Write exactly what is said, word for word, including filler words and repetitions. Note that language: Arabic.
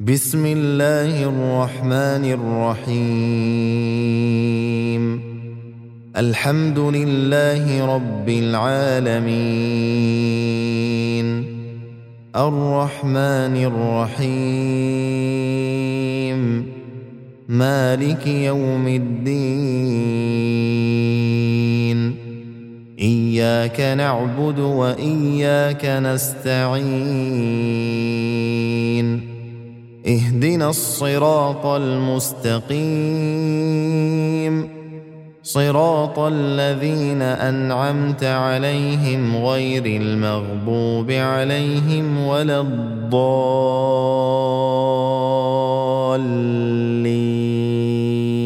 بسم الله الرحمن الرحيم. الحمد لله رب العالمين، الرحمن الرحيم، مالك يوم الدين. إياك نعبد وإياك نستعين. اهدنا الصراط المستقيم، صراط الذين أنعمت عليهم غير المغضوب عليهم ولا الضالين.